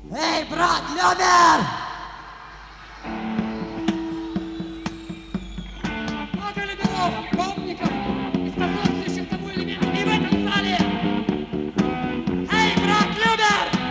Эй, брат, Любер! Много ли голов, помников и способствующих тому элементу и в этом зале? Эй, брат, Любер!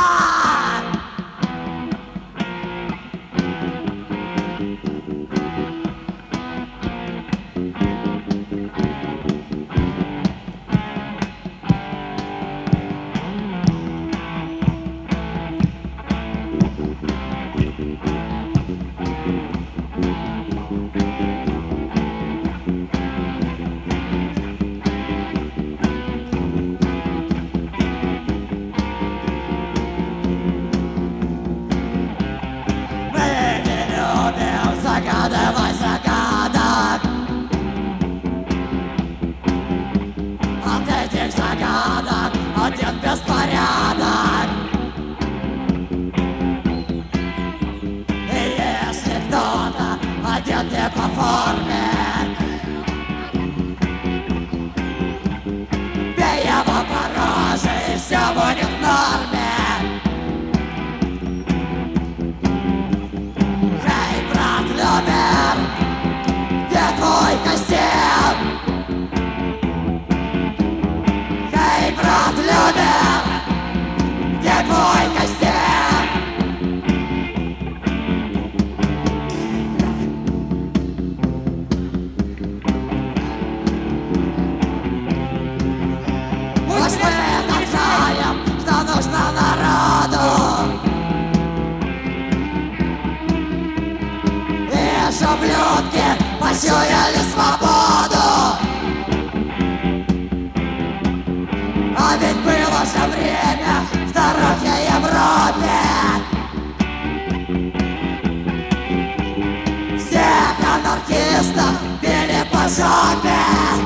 Загадывай загадок. От этих загадок один беспорядок. И если кто-то одет не по форме, бей его по роже, и все будет в норме. Любер, где твой костюм? Эй, брат, Любер, где твой костюм? Пусть мы это знаем, что нужно народу. Ублюдки почуяли свободу. А ведь было же время в здоровье Европе. Всех анархистов били по жопе.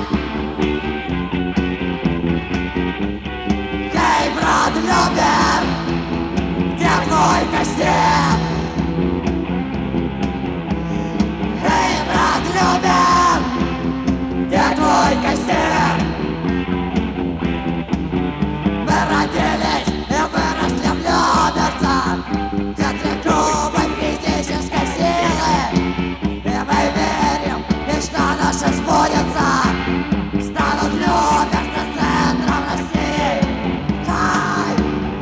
Эй, брат, Любер, где твой костюм? Любер, где твой костюм? Мы родились и выросли в Люберцах, в центре грубой физической силы. И мы верим, мечта наша сбудется. Станут Люберцы центром России. Хай!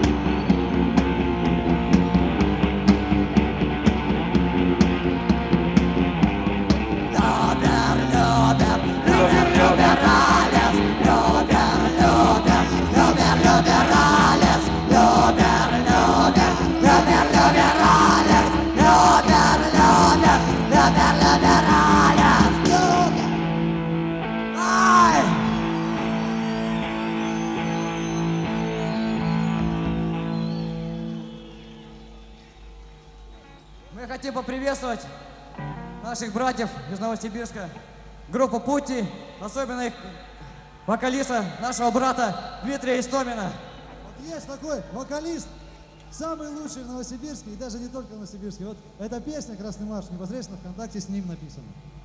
Мы хотим поприветствовать наших братьев из Новосибирска, группу Пути, особенно их вокалиста, нашего брата Дмитрия Истомина. Вот есть такой вокалист, самый лучший в Новосибирске, и даже не только в Новосибирске. Вот эта песня «Красный марш» непосредственно ВКонтакте с ним написана.